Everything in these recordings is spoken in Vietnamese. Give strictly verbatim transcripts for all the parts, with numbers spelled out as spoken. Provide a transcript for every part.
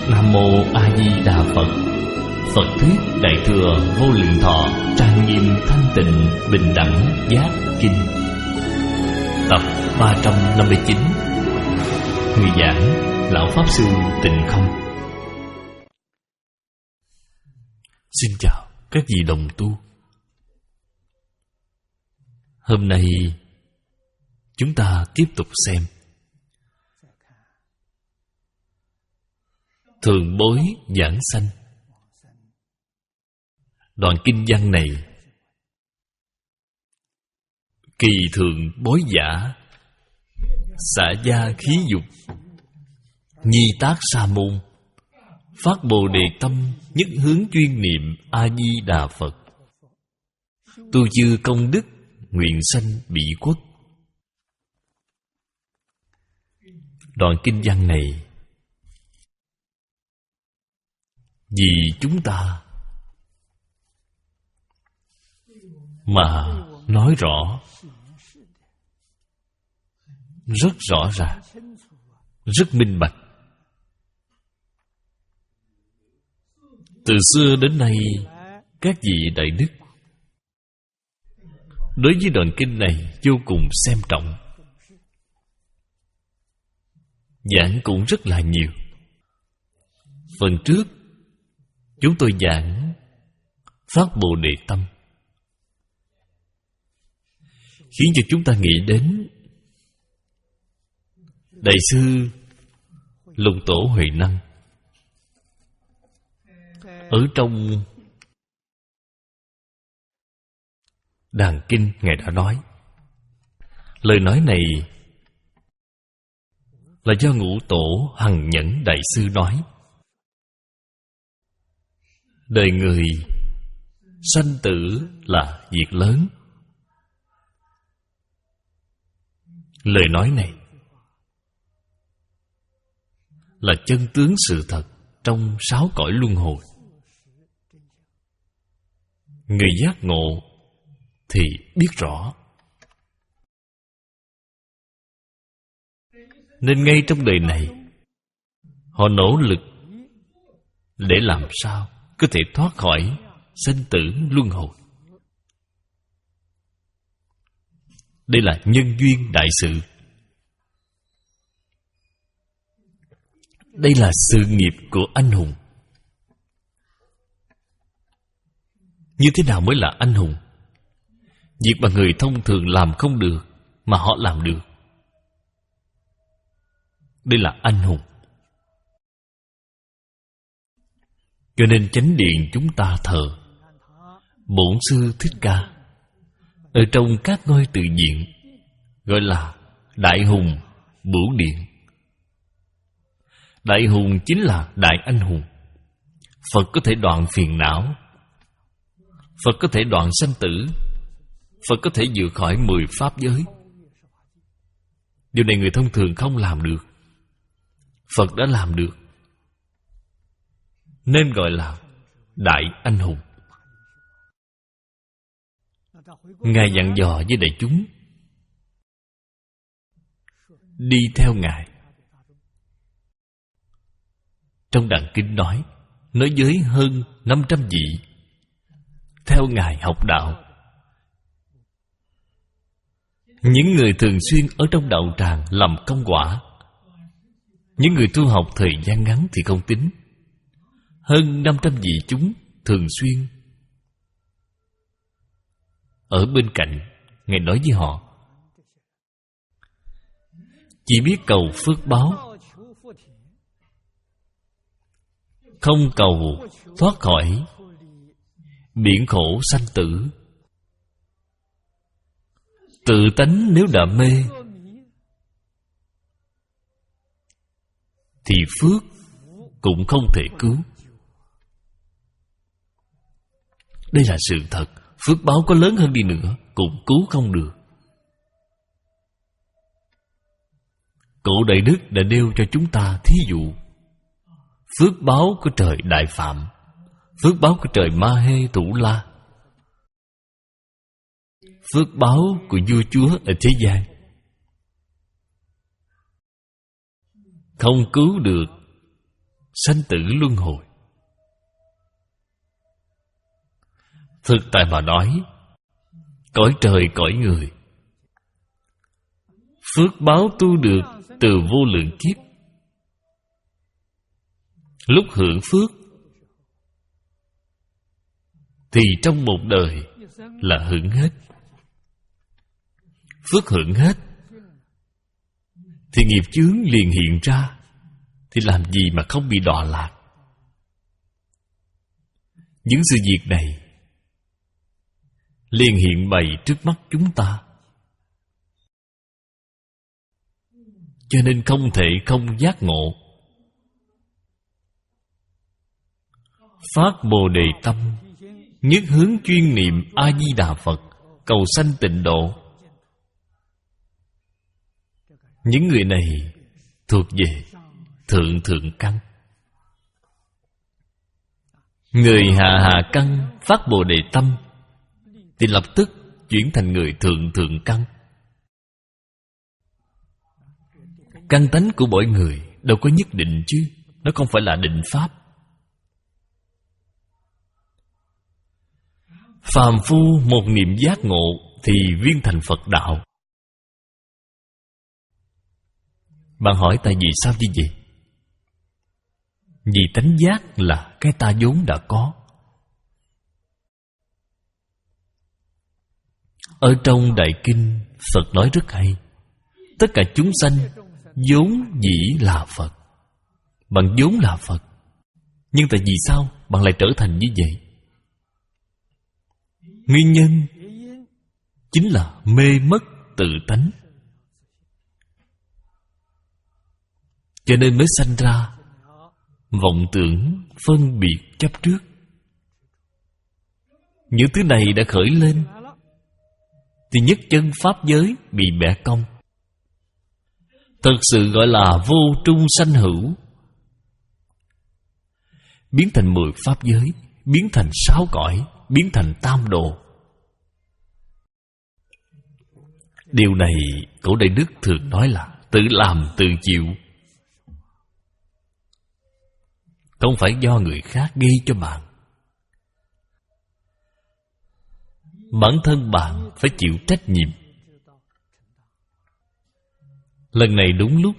Nam Mô A Di Đà Phật. Phật thuyết Đại thừa Vô Lượng Thọ trang nghiêm thanh tịnh bình đẳng giác kinh. Tập ba trăm năm mươi chín. Người giảng Lão Pháp Sư Tịnh Không. Xin chào các vị đồng tu. Hôm nay chúng ta tiếp tục xem Thượng Bối Giảng Sanh. Đoạn kinh văn này, kỳ thượng bối giả, xả gia khí dục, nhi tác sa môn, phát bồ đề tâm, nhất hướng chuyên niệm A Di Đà Phật, tu chư công đức, nguyện sanh bị quốc. Đoạn kinh văn này vì chúng ta mà nói rõ, rất rõ ràng, rất minh bạch. Từ xưa đến nay, các vị đại đức đối với đoạn kinh này vô cùng xem trọng, giảng cũng rất là nhiều. Phần trước chúng tôi giảng phát bồ đề tâm, khiến cho chúng ta nghĩ đến Đại sư Lục Tổ Huệ Năng. Ở trong Đàn Kinh, Ngài đã nói, lời nói này là do Ngũ Tổ Hằng Nhẫn Đại sư nói. Đời người sanh tử là việc lớn. Lời nói này là chân tướng sự thật trong sáu cõi luân hồi. Người giác ngộ thì biết rõ. Nên ngay trong đời này, họ nỗ lực để làm sao có thể thoát khỏi sanh tử luân hồi. Đây là nhân duyên đại sự. Đây là sự nghiệp của anh hùng. Như thế nào mới là anh hùng? Việc mà người thông thường làm không được mà họ làm được, đây là anh hùng. Cho nên chánh điện chúng ta thờ Bổn Sư Thích Ca, ở trong các ngôi tự viện gọi là Đại Hùng Bửu Điện. Đại hùng chính là đại anh hùng. Phật có thể đoạn phiền não, Phật có thể đoạn sanh tử, Phật có thể vượt khỏi mười pháp giới. Điều này người thông thường không làm được, Phật đã làm được, nên gọi là đại anh hùng. Ngài dặn dò với đại chúng đi theo Ngài. Trong Đàn Kinh nói, nói với hơn năm trăm vị theo Ngài học đạo. Những người thường xuyên ở trong đạo tràng làm công quả, những người tu học thời gian ngắn thì không tính. Hơn năm trăm vị chúng thường xuyên ở bên cạnh Ngài nói với họ, chỉ biết cầu phước báo, không cầu thoát khỏi biển khổ sanh tử. Tự tánh nếu đã mê thì phước cũng không thể cứu. Đây là sự thật. Phước báo có lớn hơn đi nữa cũng cứu không được. Cụ Đại Đức đã nêu cho chúng ta thí dụ phước báo của trời Đại Phạm, phước báo của trời Ma Hê Thủ La, phước báo của vua chúa ở thế gian. không cứu được sanh tử luân hồi. Thực tại mà nói, cõi trời cõi người, phước báo tu được từ vô lượng kiếp. Lúc hưởng phước thì trong một đời là hưởng hết. Phước hưởng hết thì nghiệp chướng liền hiện ra, thì làm gì mà không bị đọa lạc. Những sự việc này liền hiện bày trước mắt chúng ta, cho nên không thể không giác ngộ. Phát Bồ Đề tâm, nhất hướng chuyên niệm A-di-đà Phật, cầu sanh tịnh độ. Những người này thuộc về thượng thượng căn. Người hạ hạ căn phát Bồ Đề tâm thì lập tức chuyển thành người thượng thượng căn. Căn tánh của mỗi người đâu có nhất định chứ, nó không phải là định pháp. Phàm phu một niệm giác ngộ thì viên thành Phật đạo. Bạn hỏi tại vì sao như vậy? Vì tánh giác là cái ta vốn đã có. Ở trong Đại Kinh, Phật nói rất hay. Tất cả chúng sanh vốn dĩ là Phật. Bạn vốn là Phật, nhưng tại vì sao bạn lại trở thành như vậy? Nguyên nhân chính là mê mất tự tánh, cho nên mới sanh ra vọng tưởng, phân biệt, chấp trước. Những thứ này đã khởi lên thì nhất chân pháp giới bị bẻ cong. Thật sự gọi là vô trung sanh hữu, biến thành mười pháp giới, biến thành sáu cõi, biến thành tam đồ. Điều này cổ Đại Đức thường nói là tự làm tự chịu, không phải do người khác gây cho bạn. Bản thân bạn phải chịu trách nhiệm. Lần này đúng lúc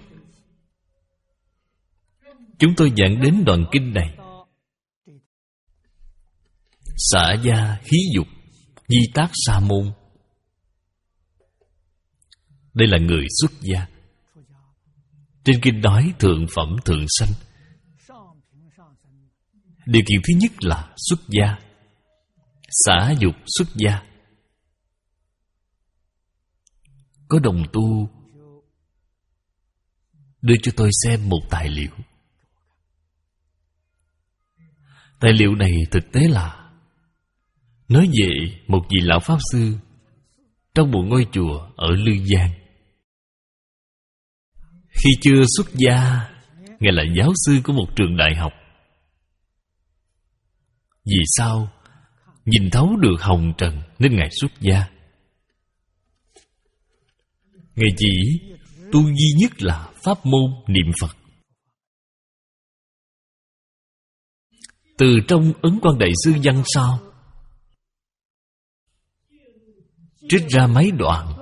chúng tôi giảng đến đoạn kinh này. Xả gia khí dục, di tác sa môn. Đây là người xuất gia. Trên kinh nói thượng phẩm thượng sanh. Điều kiện thứ nhất là xuất gia. Xả dục xuất gia. Có đồng tu đưa cho tôi xem một tài liệu. Tài liệu này thực tế là nói về một vị lão pháp sư trong một ngôi chùa ở Lư Giang. Khi chưa xuất gia, Ngài là giáo sư của một trường đại học. Vì sao? Nhìn thấu được hồng trần nên Ngài xuất gia. Ngài chỉ tu duy nhất là pháp môn niệm Phật. Từ trong Ấn Quang Đại Sư văn sao trích ra mấy đoạn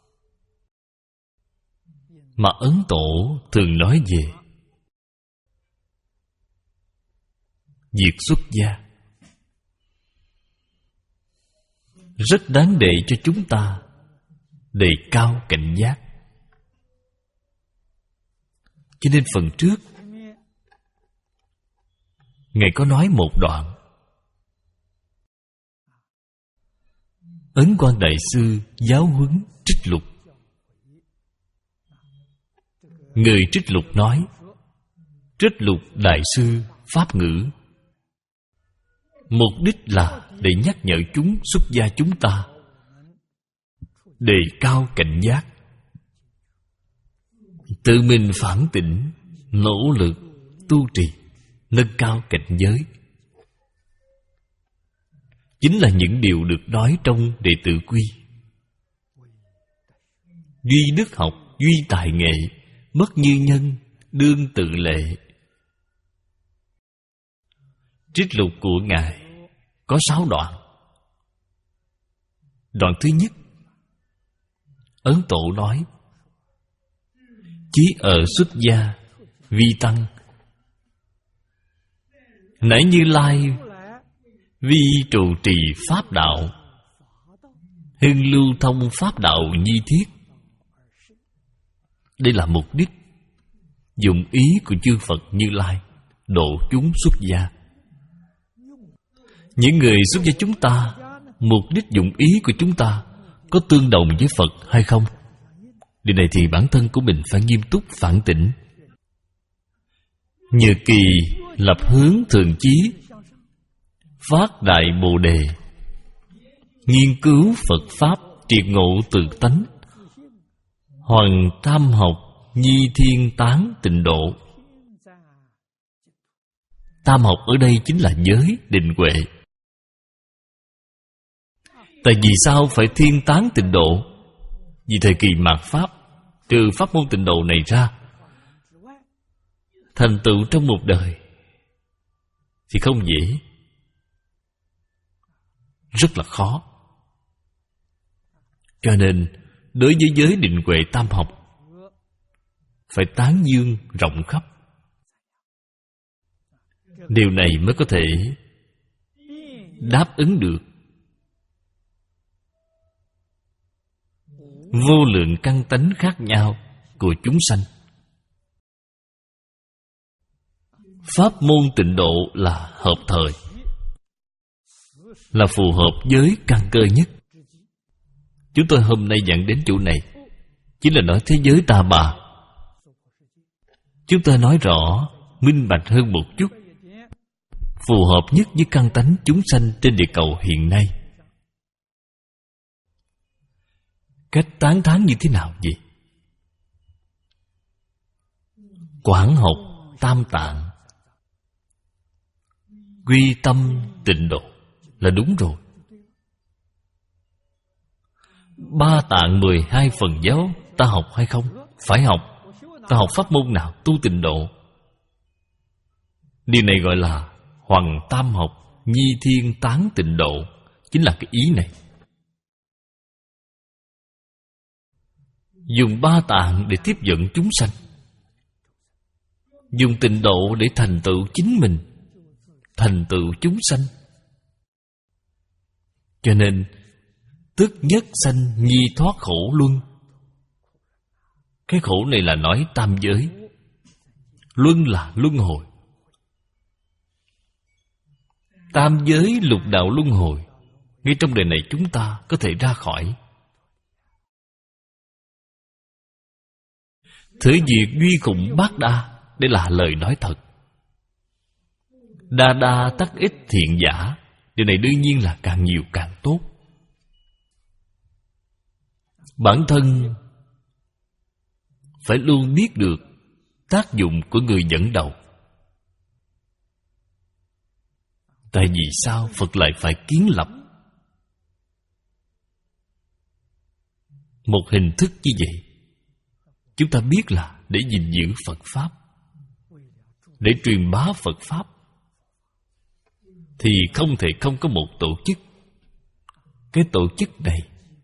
mà Ấn Tổ thường nói về việc xuất gia, rất đáng để cho chúng ta đề cao cảnh giác. Cho nên phần trước Ngài có nói một đoạn. Ấn Quang Đại Sư giáo huấn Trích Lục. Người Trích Lục nói: Trích Lục Đại Sư pháp ngữ, mục đích là để nhắc nhở chúng xuất gia chúng ta đề cao cảnh giác, tự mình phản tỉnh, nỗ lực tu trì, nâng cao cảnh giới. Chính là những điều được nói trong Đệ Tử Quy. Duy đức học, duy tài nghệ, bất như nhân, đương tự lệ. Trích lục của Ngài có sáu đoạn. Đoạn thứ nhất, Ấn Tổ nói: chí ở xuất gia, vi tăng. Nãy Như Lai vi trụ trì pháp đạo, hưng lưu thông pháp đạo nhi thiết. Đây là mục đích, dụng ý của chư Phật Như Lai độ chúng xuất gia. Những người xuất gia chúng ta, mục đích dụng ý của chúng ta có tương đồng với Phật hay không? Điều này thì bản thân của mình phải nghiêm túc phản tỉnh. Nhờ kỳ lập hướng thường chí, phát đại bồ đề, nghiên cứu Phật Pháp triệt ngộ tự tánh, hoằng tam học nhi thiên tán tịnh độ. Tam học ở đây chính là giới định huệ. Tại vì sao phải thiên tán tịnh độ? Vì thời kỳ mạt Pháp, trừ pháp môn tịnh độ này ra, thành tựu trong một đời thì không dễ, rất là khó. Cho nên đối với giới định huệ tam học phải tán dương rộng khắp. Điều này mới có thể đáp ứng được vô lượng căn tánh khác nhau của chúng sanh. Pháp môn tịnh độ là hợp thời, là phù hợp với căn cơ nhất. Chúng tôi hôm nay dẫn đến chỗ này chính là nói thế giới ta bà. Chúng ta nói rõ, minh bạch hơn một chút, phù hợp nhất với căn tánh chúng sanh trên địa cầu hiện nay. Cách tán thán như thế nào vậy? Quảng học tam tạng, quy tâm tịnh độ là đúng rồi. Ba tạng mười hai phần giáo ta học hay không? Phải học. Ta học pháp môn nào tu tịnh độ? Điều này gọi là hoằng tam học nhi thiên tán tịnh độ, chính là cái ý này. Dùng ba tạng để tiếp dẫn chúng sanh, dùng tịnh độ để thành tựu chính mình, thành tựu chúng sanh. Cho nên tức nhất sanh nhi thoát khổ luân. Cái khổ này là nói tam giới, luân là luân hồi. Tam giới lục đạo luân hồi, ngay trong đời này chúng ta có thể ra khỏi. Thử việc duy khủng bát đa, đây là lời nói thật. Đa đa tắc ích thiện giả, điều này đương nhiên là càng nhiều càng tốt. Bản thân phải luôn biết được tác dụng của người dẫn đầu. Tại vì sao Phật lại phải kiến lập một hình thức như vậy? Chúng ta biết là để gìn giữ Phật Pháp, để truyền bá Phật Pháp, thì không thể không có một tổ chức. Cái tổ chức này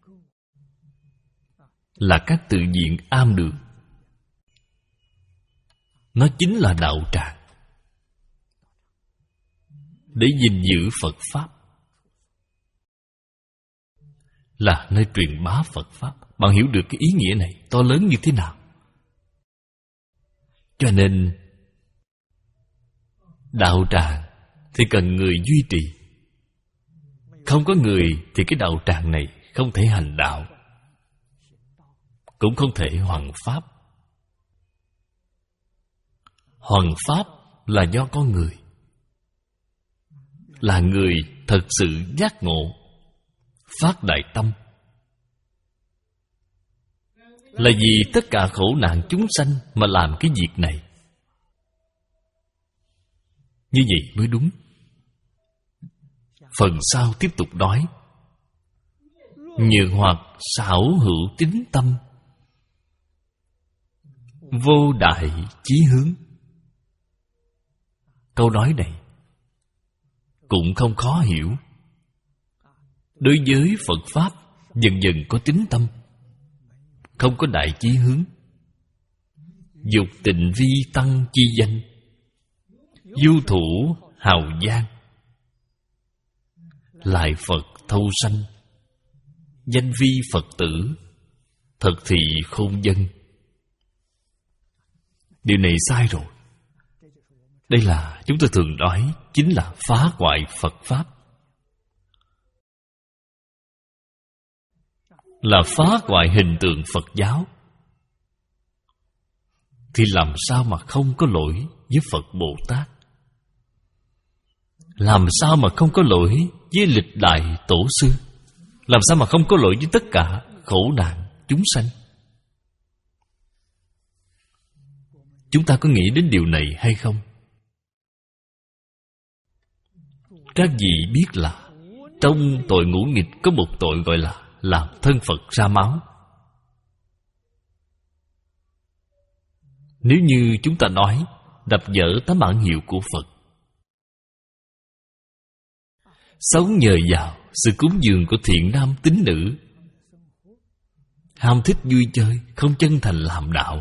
là các tự viện am đường. Nó chính là đạo tràng, để gìn giữ Phật Pháp, là nơi truyền bá Phật Pháp. Bạn hiểu được cái ý nghĩa này to lớn như thế nào? Cho nên đạo tràng thì cần người duy trì. Không có người thì cái đạo tràng này không thể hành đạo, cũng không thể hoằng pháp. Hoằng pháp là do con người, là người thật sự giác ngộ, phát đại tâm. Là vì tất cả khổ nạn chúng sanh mà làm cái việc này. Như vậy mới đúng. Phần sau tiếp tục nói: nhược hoặc xảo hữu tín tâm, vô đại chí hướng. Câu nói này cũng không khó hiểu. Đối với Phật Pháp dần dần có tín tâm, không có đại chí hướng. Dục tịnh vi tăng chi danh, du thủ hào giang. Lại Phật thâu sanh, danh vi Phật tử, thật thì khôn dân. Điều này sai rồi. Đây là chúng tôi thường nói chính là phá hoại Phật Pháp, là phá hoại hình tượng Phật giáo. Thì làm sao mà không có lỗi với Phật Bồ Tát? Làm sao mà không có lỗi với lịch đại tổ sư? Làm sao mà không có lỗi với tất cả khổ nạn chúng sanh? Chúng ta có nghĩ đến điều này hay không? Các vị biết là trong tội ngũ nghịch có một tội gọi là làm thân Phật ra máu. Nếu như chúng ta nói đập vỡ tấm bản hiệu của Phật, sống nhờ vào sự cúng dường của thiện nam tín nữ, ham thích vui chơi, không chân thành làm đạo.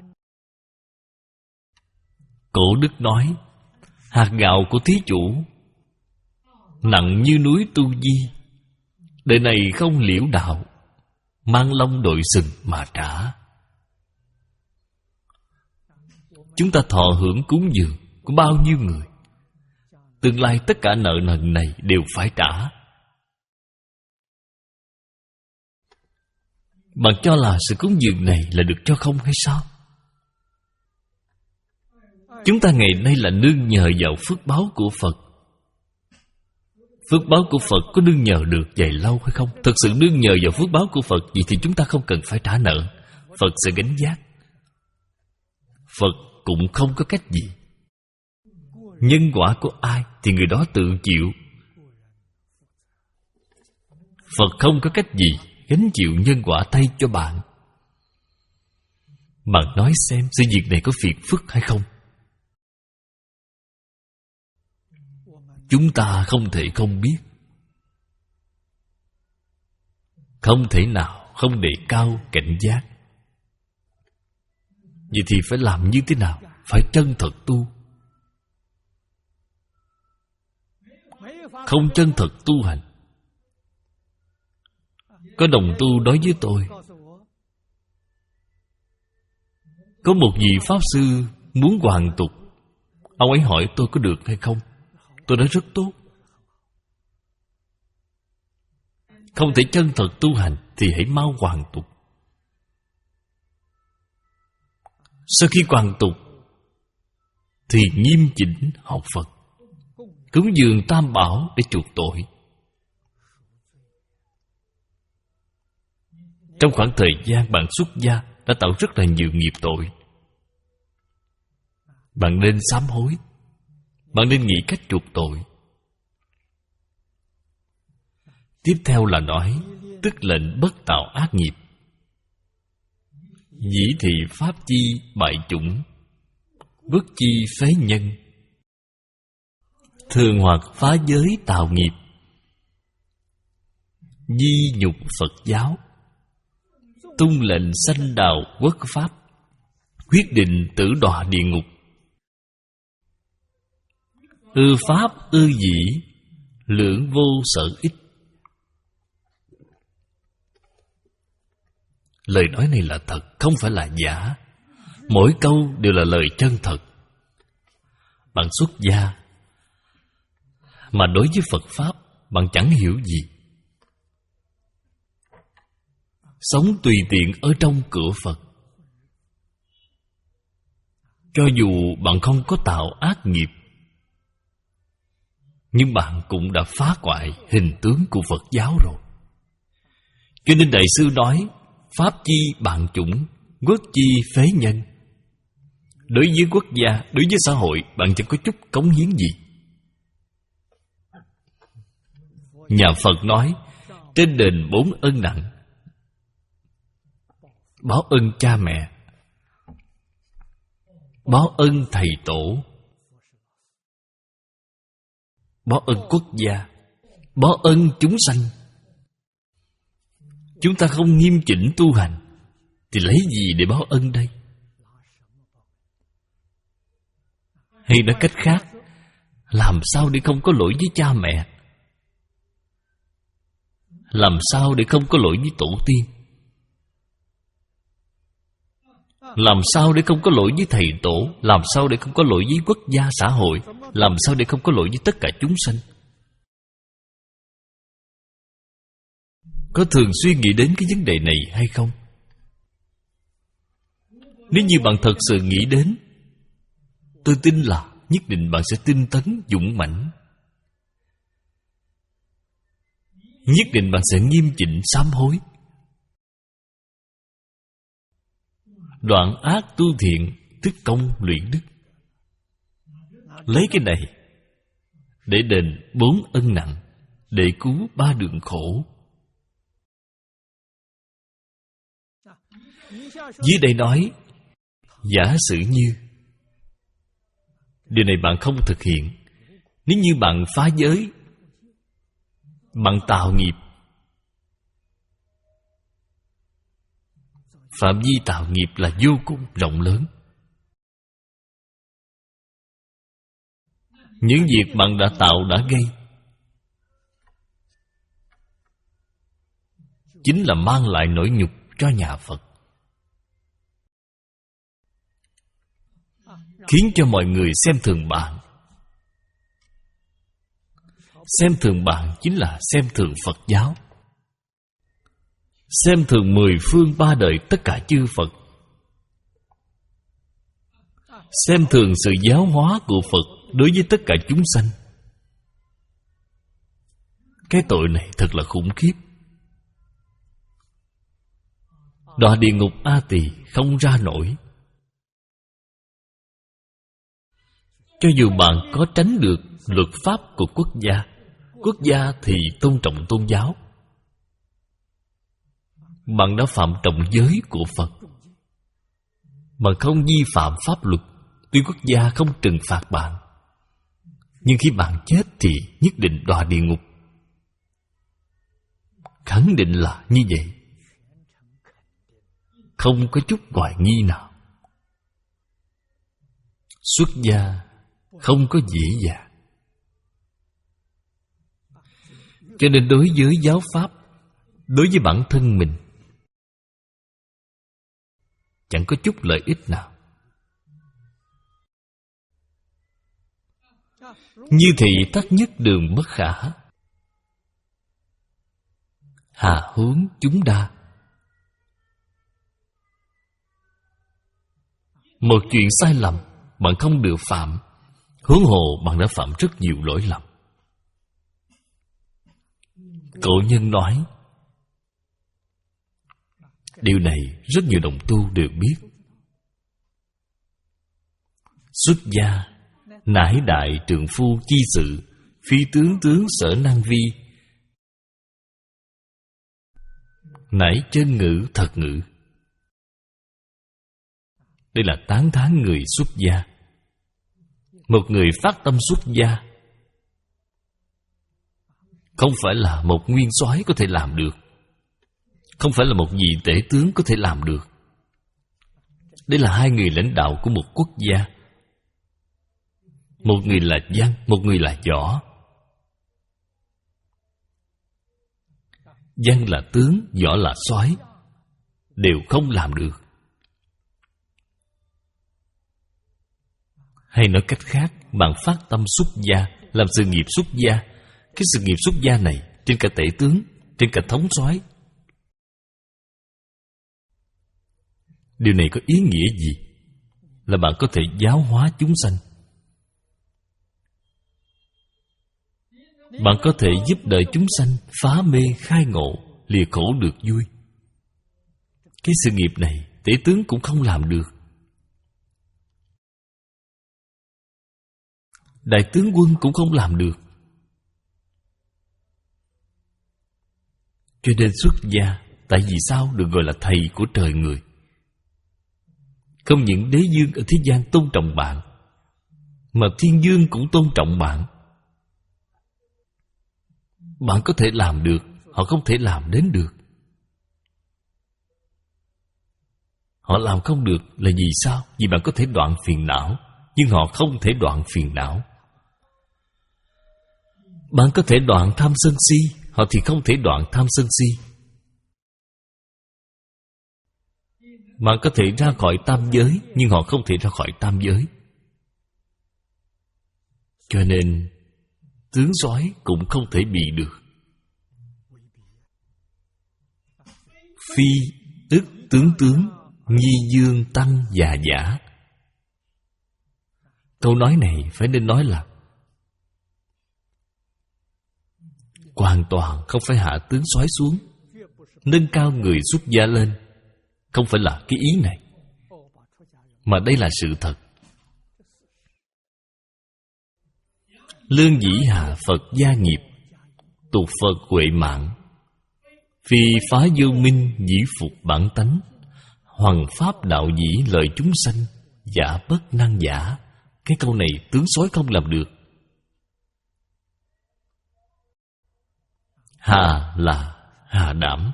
Cổ đức nói, hạt gạo của thí chủ nặng như núi tu di, đời này không liễu đạo, mang lông đội sừng mà trả. Chúng ta thọ hưởng cúng dường của bao nhiêu người, tương lai tất cả nợ nần này đều phải trả. Bạn cho là sự cúng dường này là được cho không hay sao? Chúng ta ngày nay là nương nhờ vào phước báo của Phật. Phước báo của Phật có nương nhờ được dài lâu hay không? Thật sự nương nhờ vào phước báo của Phật, vậy thì chúng ta không cần phải trả nợ. Phật sẽ gánh vác. Phật cũng không có cách gì. Nhân quả của ai thì người đó tự chịu. Phật không có cách gì gánh chịu nhân quả thay cho bạn. Bạn nói xem sự việc này có phiền phức hay không? Chúng ta không thể không biết. Không thể nào không đề cao cảnh giác. Vậy thì phải làm như thế nào? Phải chân thật tu. Không chân thật tu hành. Có đồng tu nói với tôi, có một vị Pháp Sư muốn hoàn tục. Ông ấy hỏi tôi có được hay không. Tôi nói rất tốt. Không thể chân thật tu hành thì hãy mau hoàn tục. Sau khi hoàn tục thì nghiêm chỉnh học Phật, cúng dường Tam Bảo để chuộc tội. Trong khoảng thời gian bạn xuất gia đã tạo rất là nhiều nghiệp tội. Bạn nên sám hối. Bạn nên nghĩ cách chuộc tội. Tiếp theo là nói tức lệnh bất tạo ác nghiệp. Dĩ thị pháp chi bại chủng, bất chi phế nhân. Thường hoặc phá giới tạo nghiệp, di nhục Phật giáo. Tung lệnh sanh đạo quốc pháp, quyết định tử đọa địa ngục. Ư pháp ư dĩ, lưỡng vô sở ích. Lời nói này là thật, không phải là giả. Mỗi câu đều là lời chân thật. Bạn xuất gia mà đối với Phật Pháp bạn chẳng hiểu gì. Sống tùy tiện ở trong cửa Phật. Cho dù bạn không có tạo ác nghiệp, nhưng bạn cũng đã phá hoại hình tướng của Phật giáo rồi. Cho nên Đại sư nói, pháp chi bạn chủng, quốc chi phế nhân. Đối với quốc gia, đối với xã hội, bạn chẳng có chút cống hiến gì. Nhà Phật nói, trên đền bốn ân nặng: báo ơn cha mẹ, báo ơn thầy tổ, bó ân quốc gia, bó ân chúng sanh. Chúng ta không nghiêm chỉnh tu hành thì lấy gì để báo ân đây? Hay nói cách khác, làm sao để không có lỗi với cha mẹ? Làm sao để không có lỗi với tổ tiên? Làm sao để không có lỗi với thầy tổ? Làm sao để không có lỗi với quốc gia xã hội? Làm sao để không có lỗi với tất cả chúng sanh? Có thường xuyên nghĩ đến cái vấn đề này hay không? Nếu như bạn thật sự nghĩ đến, tôi tin là nhất định bạn sẽ tinh tấn, dũng mãnh. Nhất định bạn sẽ nghiêm chỉnh sám hối, đoạn ác tu thiện, tích công luyện đức. Lấy cái này để đền bốn ân nặng, để cứu ba đường khổ. Dưới đây nói, giả sử như điều này bạn không thực hiện. Nếu như bạn phá giới, bạn tạo nghiệp, phạm vi tạo nghiệp là vô cùng rộng lớn. Những việc bạn đã tạo đã gây chính là mang lại nỗi nhục cho nhà Phật, khiến cho mọi người xem thường bạn. Xem thường bạn chính là xem thường Phật giáo, xem thường mười phương ba đời tất cả chư Phật, xem thường sự giáo hóa của Phật đối với tất cả chúng sanh. Cái tội này thật là khủng khiếp. Đọa địa ngục A Tỳ không ra nổi. Cho dù bạn có tránh được luật pháp của quốc gia, quốc gia thì tôn trọng tôn giáo, bạn đã phạm trọng giới của Phật. Bạn không vi phạm pháp luật, tuy quốc gia không trừng phạt bạn, nhưng khi bạn chết thì nhất định đọa địa ngục. Khẳng định là như vậy, không có chút hoài nghi nào. Xuất gia không có dễ dàng. Cho nên đối với giáo pháp, đối với bản thân mình, chẳng có chút lợi ích nào. Như thị tắc nhất đường bất khả, hà hướng chúng đa. Một chuyện sai lầm bạn không được phạm, huống hồ bạn đã phạm rất nhiều lỗi lầm. Cổ nhân nói, điều này rất nhiều đồng tu đều biết. Xuất gia nải đại trượng phu chi sự, phi tướng tướng sở năng vi. Nải chân ngữ thật ngữ. Đây là tán thán người xuất gia. Một người phát tâm xuất gia không phải là một nguyên soái có thể làm được, không phải là một vị tể tướng có thể làm được. Đây là hai người lãnh đạo của một quốc gia. Một người là văn, một người là võ. Văn là tướng, võ là soái, đều không làm được. Hay nói cách khác, bạn phát tâm xuất gia, làm sự nghiệp xuất gia. Cái sự nghiệp xuất gia này trên cả tể tướng, trên cả thống soái, điều này có ý nghĩa gì? Là bạn có thể giáo hóa chúng sanh, bạn có thể giúp đỡ chúng sanh phá mê khai ngộ, lìa khổ được vui. Cái sự nghiệp này tể tướng cũng không làm được, đại tướng quân cũng không làm được. Cho nên xuất gia, tại vì sao được gọi là thầy của trời người? Không những đế dương ở thế gian tôn trọng bạn, mà thiên dương cũng tôn trọng bạn. Bạn có thể làm được, họ không thể làm đến được. Họ làm không được là vì sao? Vì bạn có thể đoạn phiền não, nhưng họ không thể đoạn phiền não. Bạn có thể đoạn tham sân si, họ thì không thể đoạn tham sân si. Bạn có thể ra khỏi tam giới, nhưng họ không thể ra khỏi tam giới. Cho nên tướng soái cũng không thể bị được. Phi tức tướng tướng, nhi dương tăng già giả. Câu nói này phải nên nói là hoàn toàn không phải hạ tướng soái xuống, nâng cao người xuất gia lên. Không phải là cái ý này, mà đây là sự thật. Lương dĩ hạ Phật gia nghiệp, tục Phật huệ mạng. Phi phá vô minh dĩ phục bản tánh. Hoằng pháp đạo dĩ lợi chúng sanh, giả bất năng giả. Cái câu này tướng soái không làm được. Hà là hà đảm,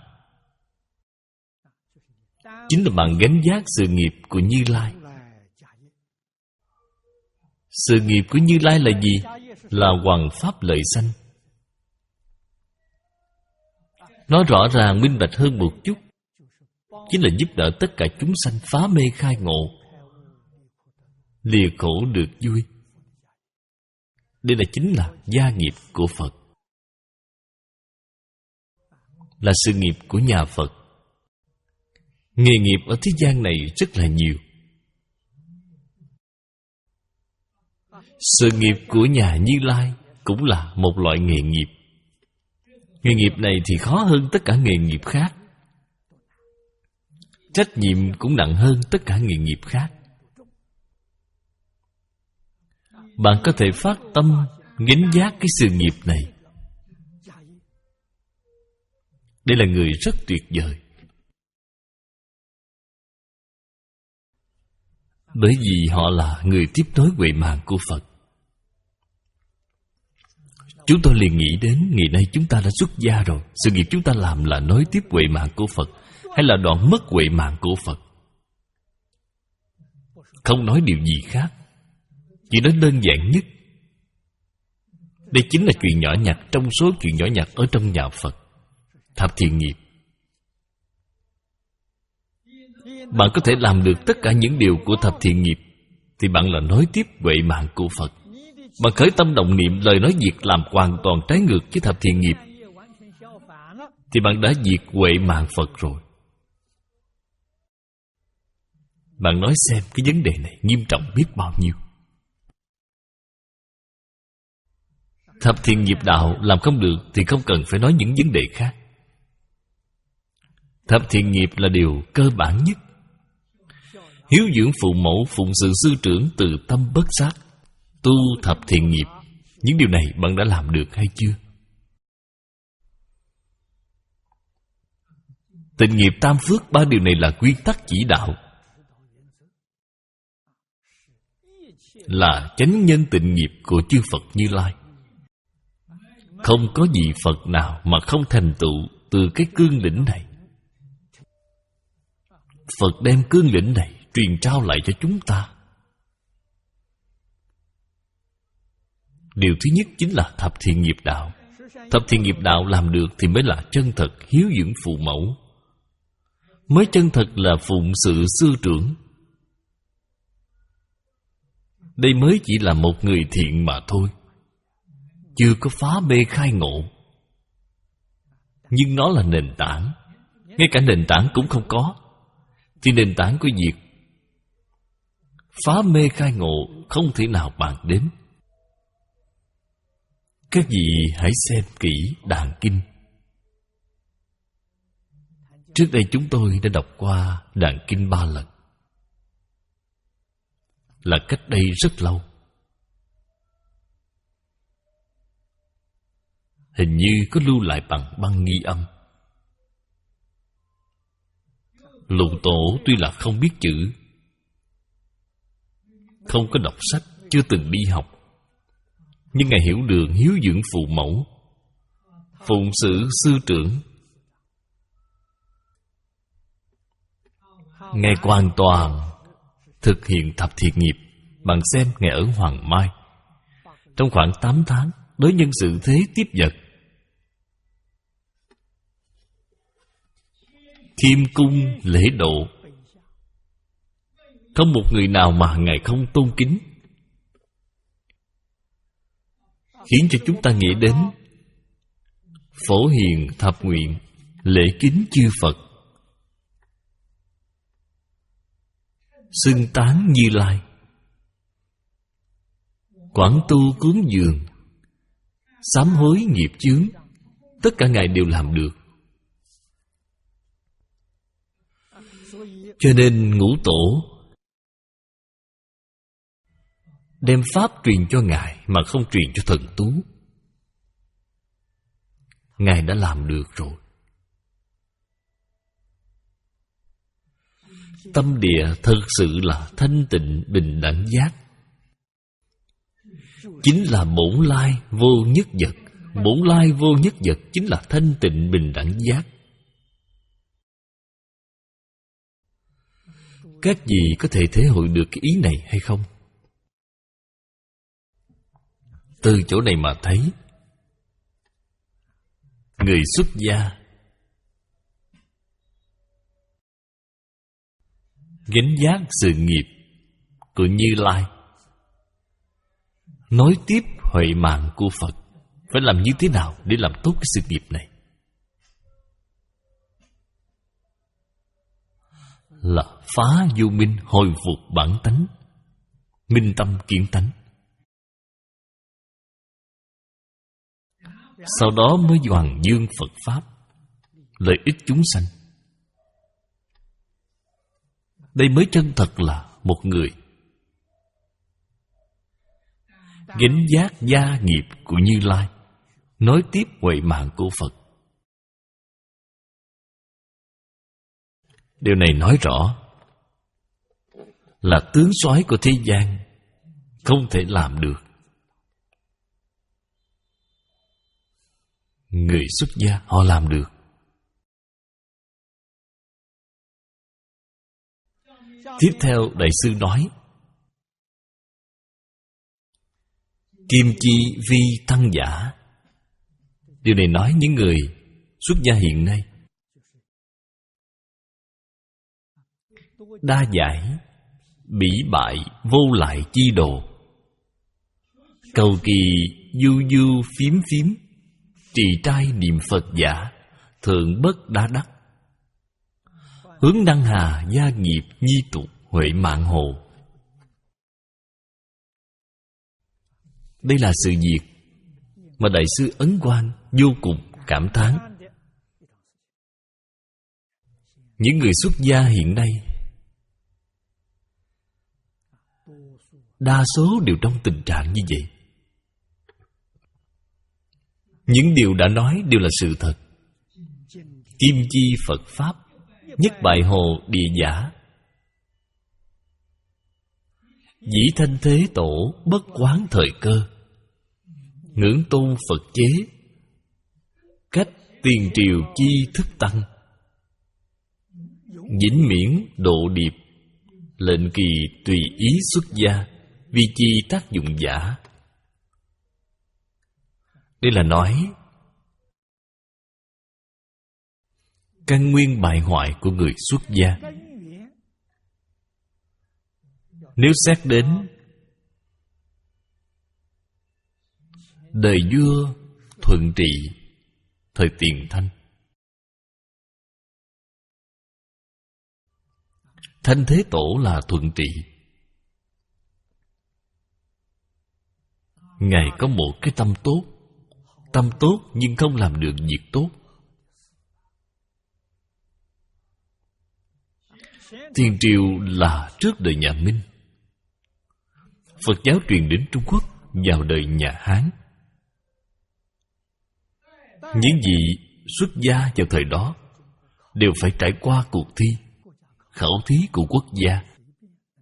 chính là bạn gánh vác sự nghiệp của Như Lai. Sự nghiệp của Như Lai là gì? Là hoằng pháp lợi sanh. Nói rõ ràng minh bạch hơn một chút, chính là giúp đỡ tất cả chúng sanh phá mê khai ngộ, lìa khổ được vui. Đây là chính là gia nghiệp của Phật, là sự nghiệp của nhà Phật. Nghề nghiệp ở thế gian này rất là nhiều. Sự nghiệp của nhà Như Lai cũng là một loại nghề nghiệp. Nghề nghiệp này thì khó hơn tất cả nghề nghiệp khác. Trách nhiệm cũng nặng hơn tất cả nghề nghiệp khác. Bạn có thể phát tâm gánh vác cái sự nghiệp này. Đây là người rất tuyệt vời. Bởi vì họ là người tiếp nối huệ mạng của Phật. Chúng tôi liền nghĩ đến ngày nay chúng ta đã xuất gia rồi. Sự nghiệp chúng ta làm là nối tiếp huệ mạng của Phật, hay là đoạn mất huệ mạng của Phật? Không nói điều gì khác, chỉ nói đơn giản nhất. Đây chính là chuyện nhỏ nhặt trong số chuyện nhỏ nhặt ở trong nhà Phật. Thập thiện nghiệp. Bạn có thể làm được tất cả những điều của thập thiện nghiệp, thì bạn là nối tiếp huệ mạng của Phật. Bạn khởi tâm động niệm, lời nói việc làm hoàn toàn trái ngược với thập thiện nghiệp, thì bạn đã diệt huệ mạng Phật rồi. Bạn nói xem cái vấn đề này nghiêm trọng biết bao nhiêu. Thập thiện nghiệp đạo làm không được thì không cần phải nói những vấn đề khác. Thập thiện nghiệp là điều cơ bản nhất. Hiếu dưỡng phụ mẫu, phụng sự sư trưởng, từ tâm bất sát, tu thập thiện nghiệp. Những điều này bạn đã làm được hay chưa? Tịnh nghiệp tam phước, ba điều này là nguyên tắc chỉ đạo, là chánh nhân tịnh nghiệp của chư Phật Như Lai. Không có vị Phật nào mà không thành tựu từ cái cương lĩnh này. Phật đem cương lĩnh này truyền trao lại cho chúng ta. Điều thứ nhất chính là thập thiện nghiệp đạo. Thập thiện nghiệp đạo làm được thì mới là chân thật hiếu dưỡng phụ mẫu, mới chân thật là phụng sự sư trưởng. Đây mới chỉ là một người thiện mà thôi, chưa có phá mê khai ngộ. Nhưng nó là nền tảng. Ngay cả nền tảng cũng không có, thì nền tảng của việc phá mê khai ngộ không thể nào bàn đến. Các vị hãy xem kỹ Đàn Kinh. Trước đây chúng tôi đã đọc qua Đàn Kinh ba lần, là cách đây rất lâu. Hình như có lưu lại bằng băng ghi âm. Lục Tổ tuy là không biết chữ, không có đọc sách, chưa từng đi học, nhưng Ngài hiểu đường hiếu dưỡng phụ mẫu, phụng sự sư trưởng. Ngài hoàn toàn thực hiện thập thiện nghiệp. Bạn xem Ngài ở Hoàng Mai, trong khoảng tám tháng đối nhân xử thế tiếp vật, khiêm cung lễ độ, không một người nào mà Ngài không tôn kính, khiến cho chúng ta nghĩ đến phổ hiền thập nguyện, lễ kính chư Phật, xưng tán Như Lai, quảng tu cúng dường, sám hối nghiệp chướng. Tất cả Ngài đều làm được. Cho nên Ngũ Tổ đem Pháp truyền cho Ngài mà không truyền cho thần tú. Ngài đã làm được rồi. Tâm địa thật sự là thanh tịnh bình đẳng giác, chính là bổn lai vô nhất vật. Bổn lai vô nhất vật chính là thanh tịnh bình đẳng giác. Các vị có thể thể hội được cái ý này hay không? Từ chỗ này mà thấy, người xuất gia gánh vác sự nghiệp của Như Lai, nối tiếp huệ mạng của Phật. Phải làm như thế nào để làm tốt cái sự nghiệp này? Là phá vô minh, hồi phục bản tánh, minh tâm kiến tánh. Sau đó mới hoàn dương Phật Pháp, lợi ích chúng sanh. Đây mới chân thật là một người gánh vác gia nghiệp của Như Lai, nối tiếp huệ mạng của Phật. Điều này nói rõ là tướng soái của thế gian không thể làm được. Người xuất gia họ làm được. Tiếp theo Đại sư nói, kim chi vi tăng giả. Điều này nói những người xuất gia hiện nay đa giải, bỉ bại, vô lại chi đồ, cầu kỳ du du phiếm phiếm, trì trai niệm Phật giả, thượng bất đa đắc, hướng đăng hà gia nghiệp nhi tục huệ mạng hồ. Đây là sự việc mà Đại sư Ấn Quang vô cùng cảm thán. Những người xuất gia hiện nay đa số đều trong tình trạng như vậy. Những điều đã nói đều là sự thật. Kim chi Phật Pháp, nhất bại hồ địa giả, dĩ thanh thế tổ, bất quán thời cơ, ngưỡng tôn Phật chế, cách tiền triều chi thức tăng, vĩnh miễn độ điệp, lệnh kỳ tùy ý xuất gia, vi chi tác dụng giả. Đây là nói căn nguyên bại hoại của người xuất gia. Nếu xét đến đời vua Thuận Trị thời Tiền Thanh, Thanh Thế Tổ là Thuận Trị. Ngài có một cái tâm tốt, tâm tốt nhưng không làm được việc tốt. Tiền triều là trước đời nhà Minh. Phật giáo truyền đến Trung Quốc vào đời nhà Hán. Những vị xuất gia vào thời đó đều phải trải qua cuộc thi, khảo thí của quốc gia.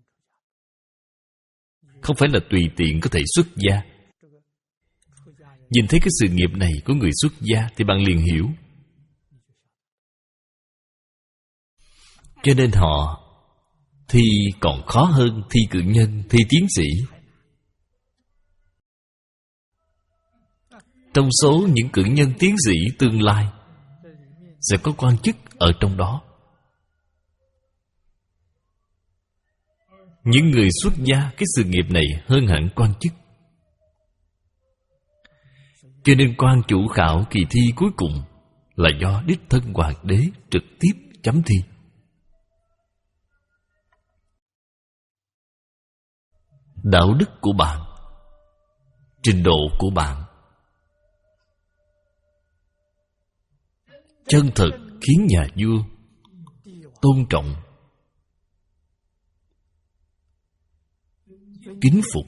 Không phải là tùy tiện có thể xuất gia. Nhìn thấy cái sự nghiệp này của người xuất gia thì bạn liền hiểu. Cho nên họ thi còn khó hơn thi cử nhân, thi tiến sĩ. Trong số những cử nhân tiến sĩ tương lai sẽ có quan chức ở trong đó. Những người xuất gia, cái sự nghiệp này hơn hẳn quan chức. Cho nên quan chủ khảo kỳ thi cuối cùng là do đích thân hoàng đế trực tiếp chấm thi. Đạo đức của bạn, trình độ của bạn chân thật khiến nhà vua tôn trọng, kính phục.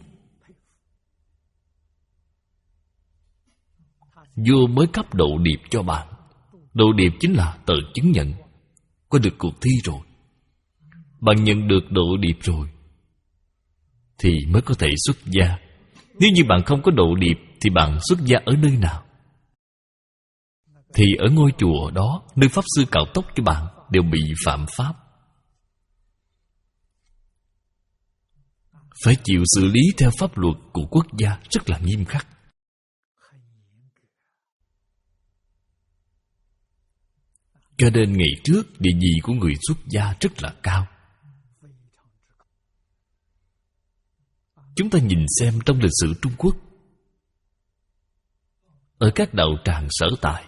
Vua mới cấp độ điệp cho bạn. Độ điệp chính là tờ chứng nhận có được cuộc thi rồi. Bạn nhận được độ điệp rồi thì mới có thể xuất gia. Nếu như bạn không có độ điệp thì bạn xuất gia ở nơi nào? Thì ở ngôi chùa đó, nơi pháp sư cạo tóc cho bạn đều bị phạm pháp, phải chịu xử lý theo pháp luật của quốc gia rất là nghiêm khắc. Cho nên ngày trước địa vị của người xuất gia rất là cao. Chúng ta nhìn xem trong lịch sử Trung Quốc, ở các đạo tràng sở tại,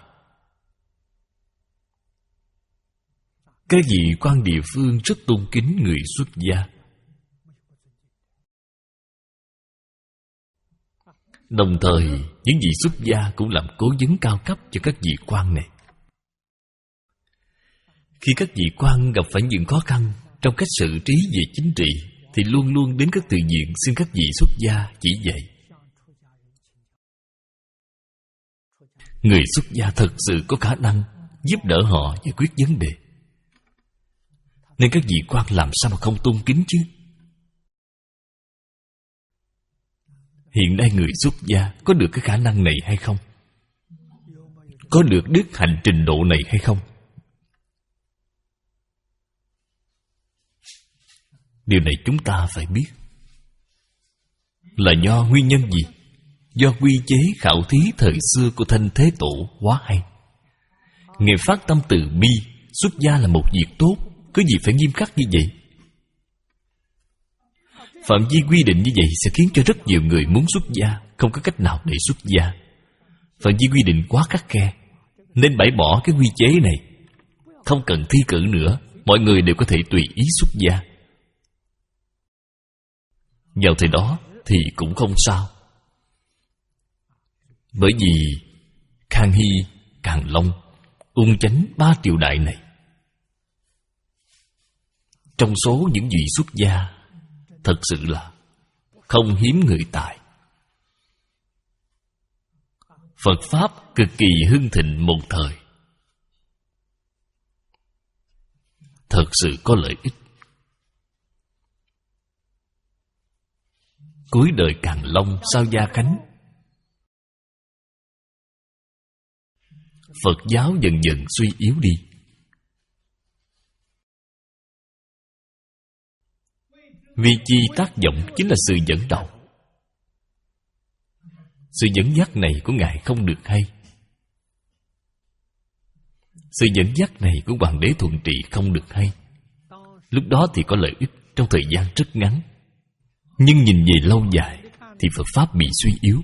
các vị quan địa phương rất tôn kính người xuất gia. Đồng thời, những vị xuất gia cũng làm cố vấn cao cấp cho các vị quan này. Khi các vị quan gặp phải những khó khăn trong cách xử trí về chính trị, thì luôn luôn đến các tự viện xin các vị xuất gia chỉ dạy. Người xuất gia thật sự có khả năng giúp đỡ họ giải quyết vấn đề, nên các vị quan làm sao mà không tôn kính chứ? Hiện nay người xuất gia có được cái khả năng này hay không? Có được đức hạnh trình độ này hay không? Điều này chúng ta phải biết. Là do nguyên nhân gì? Do quy chế khảo thí thời xưa của Thanh Thế Tổ quá hay. Ngài phát tâm từ bi, xuất gia là một việc tốt, có gì phải nghiêm khắc như vậy? Phạm vi quy định như vậy sẽ khiến cho rất nhiều người muốn xuất gia không có cách nào để xuất gia. Phạm vi quy định quá khắt khe, nên bãi bỏ cái quy chế này. Không cần thi cử nữa, mọi người đều có thể tùy ý xuất gia. Vào thời đó thì cũng không sao. Bởi vì Khang Hy, Càn Long, Ung Chánh ba triều đại này, trong số những vị xuất gia thật sự là không hiếm người tài. Phật Pháp cực kỳ hưng thịnh một thời, thật sự có lợi ích. Cuối đời Càn Long sau Gia Khánh, Phật giáo dần dần suy yếu đi. Vì chi tác dụng chính là sự dẫn đầu. Sự dẫn dắt này của Ngài không được hay. Sự dẫn dắt này của Hoàng đế Thuận Trị không được hay. Lúc đó thì có lợi ích trong thời gian rất ngắn, nhưng nhìn về lâu dài thì Phật Pháp bị suy yếu.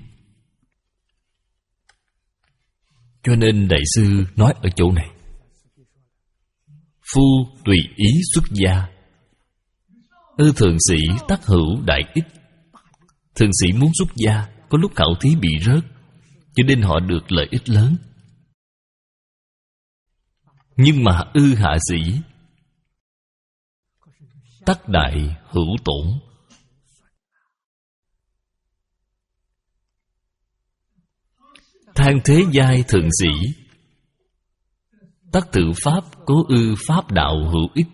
Cho nên Đại sư nói ở chỗ này: phu tùy ý xuất gia, ư thượng sĩ tác hữu đại ích. Thượng sĩ muốn xuất gia, có lúc khảo thí bị rớt, cho nên họ được lợi ích lớn. Nhưng mà ư hạ sĩ tác đại hữu tổn. Than thế giai thượng sĩ tác tự pháp cố ư pháp đạo hữu ích.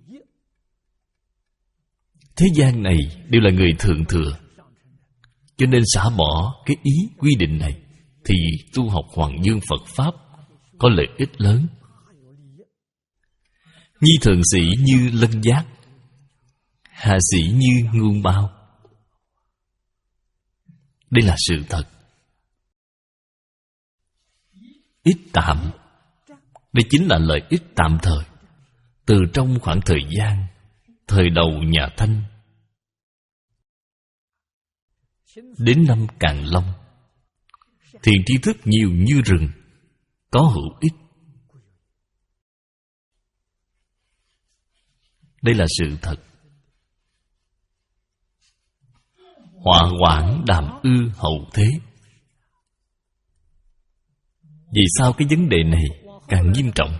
Thế gian này đều là người thượng thừa, cho nên xả bỏ cái ý quy định này thì tu học Hoàng Dương Phật Pháp có lợi ích lớn. Nhi thường sĩ như lân giác, hạ sĩ như nguồn bao. Đây là sự thật. Ích tạm, đây chính là lợi ích tạm thời. Từ trong khoảng thời gian thời đầu nhà Thanh đến năm Càn Long, thiện tri thức nhiều như rừng, có hữu ích. Đây là sự thật. Họa hoãn đàm ư hậu thế. Vì sao cái vấn đề này càng nghiêm trọng?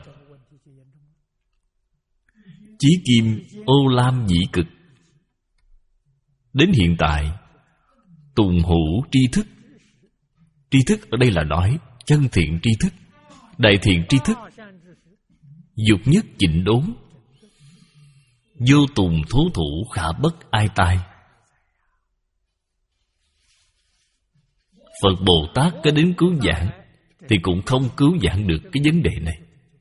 Chí kim ô lam dĩ cực, đến hiện tại tùng hữu tri thức. Tri thức ở đây là nói chân thiện tri thức, đại thiện tri thức, dục nhất chỉnh đốn, vô tùng thố thủ khả bất ai tai. Phật Bồ Tát có đến cứu giảng thì cũng không cứu giảng được cái vấn đề này.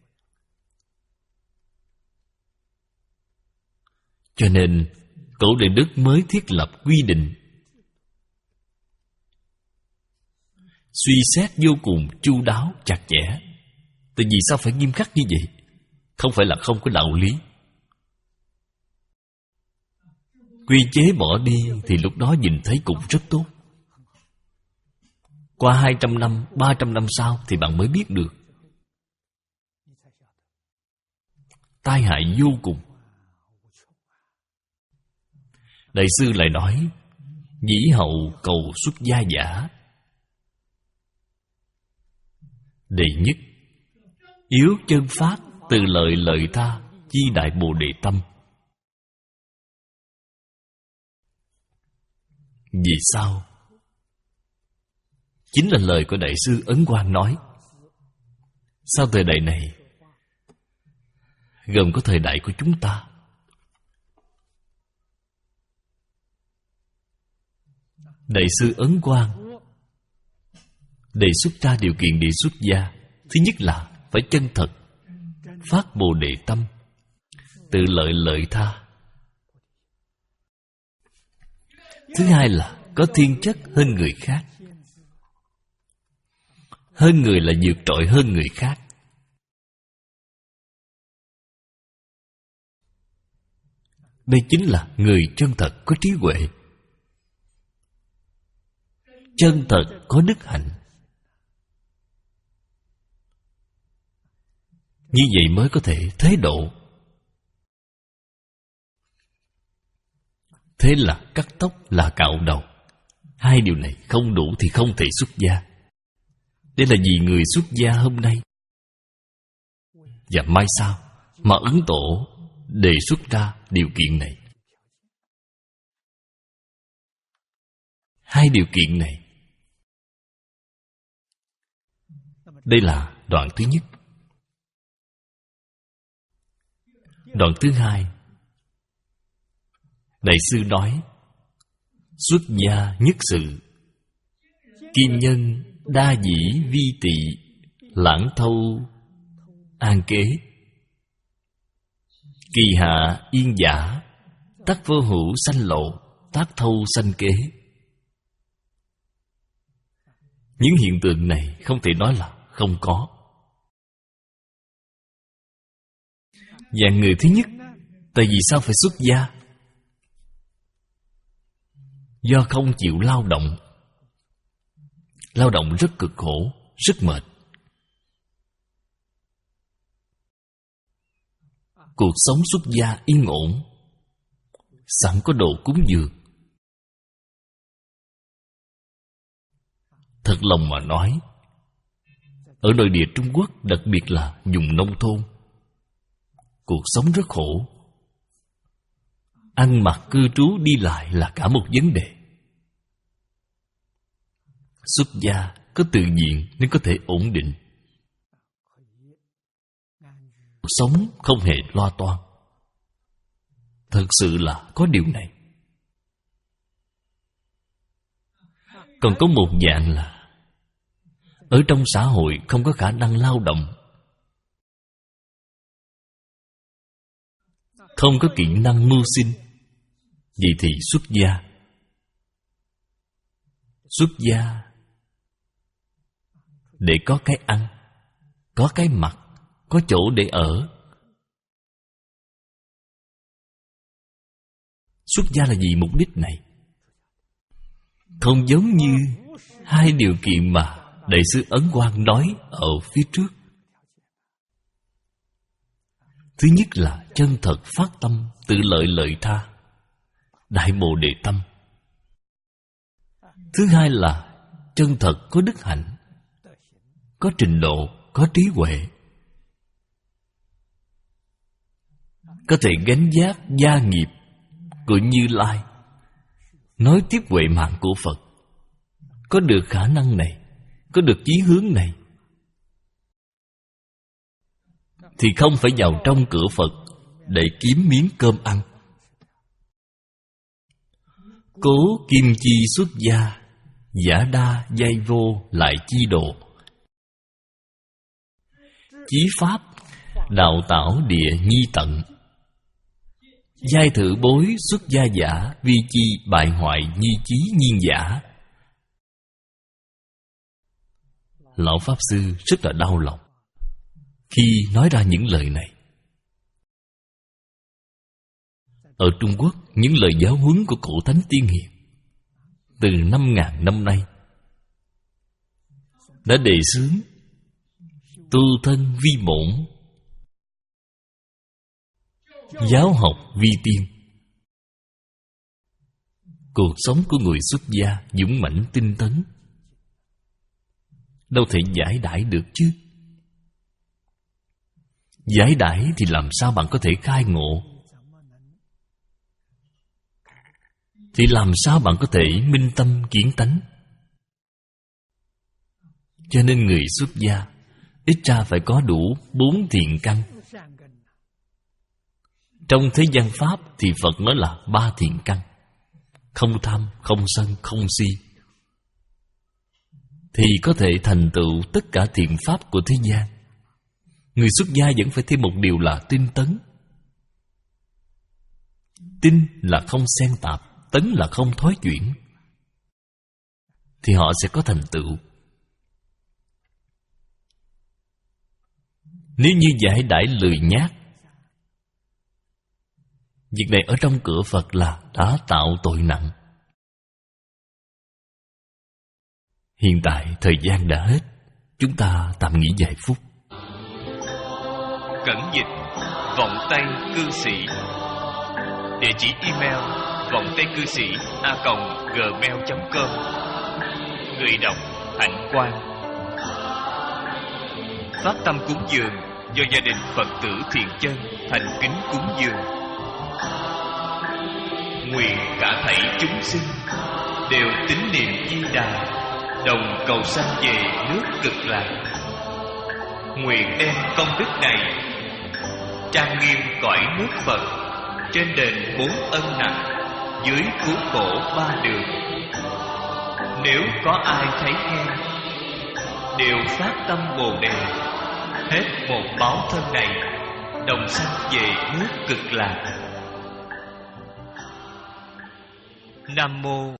Cho nên Cổ Đại Đức mới thiết lập quy định, suy xét vô cùng chu đáo chặt chẽ. Tại vì sao phải nghiêm khắc như vậy? Không phải là không có đạo lý. Quy chế bỏ đi thì lúc đó nhìn thấy cũng rất tốt. Qua hai trăm năm, ba trăm năm sau thì bạn mới biết được. Tai hại vô cùng. Đại sư lại nói, dĩ hậu cầu xuất gia giả. Đệ nhất, yếu chân pháp từ lợi lợi tha, chi đại bồ đề tâm. Vì sao? Chính là lời của Đại sư Ấn Quang nói. Sau thời đại này, gồm có thời đại của chúng ta, Đại sư Ấn Quang đề xuất ra điều kiện để xuất gia. Thứ nhất là phải chân thật, phát bồ đề tâm, tự lợi lợi tha. Thứ hai là có thiên chất hơn người khác. Hơn người là vượt trội hơn người khác. Đây chính là người chân thật có trí huệ, chân thật có đức hạnh. Như vậy mới có thể thế độ. Thế là cắt tóc là cạo đầu. Hai điều này không đủ thì không thể xuất gia. Đây là vì người xuất gia hôm nay và mai sau mà Ấn Tổ đề xuất ra điều kiện này. Hai điều kiện này, đây là đoạn thứ nhất. Đoạn thứ hai, Đại sư nói xuất gia nhất sự, kim nhân đa dĩ vi tị, lãng thâu an kế, kỳ hạ yên giả, tắc vô hữu sanh lộ, tác thâu sanh kế. Những hiện tượng này không thể nói là không có. Và người thứ nhất, tại vì sao phải xuất gia? Do không chịu lao động. Lao động rất cực khổ, rất mệt. Cuộc sống xuất gia yên ổn, sẵn có đồ cúng dường. Thật lòng mà nói, ở nội địa Trung Quốc, đặc biệt là vùng nông thôn, cuộc sống rất khổ. Ăn mặc cư trú đi lại là cả một vấn đề. Xuất gia có tự diện nên có thể ổn định. Cuộc sống không hề lo toan. Thật sự là có điều này. Còn có một dạng là ở trong xã hội không có khả năng lao động, không có kỹ năng mưu sinh, vậy thì xuất gia. Xuất gia để có cái ăn, có cái mặc, có chỗ để ở. Xuất gia là gì mục đích này? Không giống như hai điều kiện mà Đại sư Ấn Quang nói ở phía trước. Thứ nhất là chân thật phát tâm, tự lợi lợi tha, đại bồ đề tâm. Thứ hai là chân thật có đức hạnh, có trình độ, có trí huệ, có thể gánh vác gia nghiệp của Như Lai, nói tiếp huệ mạng của Phật. Có được khả năng này, có được chí hướng này, thì không phải vào trong cửa Phật để kiếm miếng cơm ăn. Cố kim chi xuất gia, giả đa giai vô lại chi độ. Chí pháp đạo tạo địa nhi tận, giai thử bối xuất gia giả, vi chi bại hoại nhi chí nhiên giả. Lão Pháp Sư rất là đau lòng khi nói ra những lời này. Ở Trung Quốc, những lời giáo huấn của cổ Thánh Tiên Hiền từ năm ngàn năm nay đã đề xướng tu thân vi bổn, giáo học vi tiên. Cuộc sống của người xuất gia dũng mãnh tinh tấn, đâu thể giải đãi được chứ. Giải đãi thì làm sao bạn có thể khai ngộ? Thì làm sao bạn có thể minh tâm kiến tánh? Cho nên người xuất gia ít ra phải có đủ bốn thiện căn. Trong thế gian Pháp thì Phật nói là ba thiện căn: không tham, không sân, không si, thì có thể thành tựu tất cả thiện pháp của thế gian. Người xuất gia vẫn phải thêm một điều là tinh tấn. Tinh là không xen tạp, tấn là không thoái chuyển, thì họ sẽ có thành tựu. Nếu như giải đãi lười nhác, việc này ở trong cửa Phật là đã tạo tội nặng. Hiện tại thời gian đã hết, chúng ta tạm nghỉ vài phút. Cẩn dịch vọng tây cư sĩ. Địa chỉ email vọng tây cư sĩ a còng gmail chấm com. Người đọc Hạnh Quang. Phát tâm cúng dường do gia đình Phật tử Thiện Chân thành kính cúng dường. Nguyện cả thảy chúng sinh đều tín niệm Di Đà, đồng cầu sanh về nước Cực Lạc. Nguyện đem công đức này trang nghiêm cõi nước Phật, trên đền bốn ân nặng, dưới cứu khổ ba đường. Nếu có ai thấy nghe, đều phát tâm Bồ Đề, hết một báo thân này, đồng sanh về nước Cực Lạc. Nam mô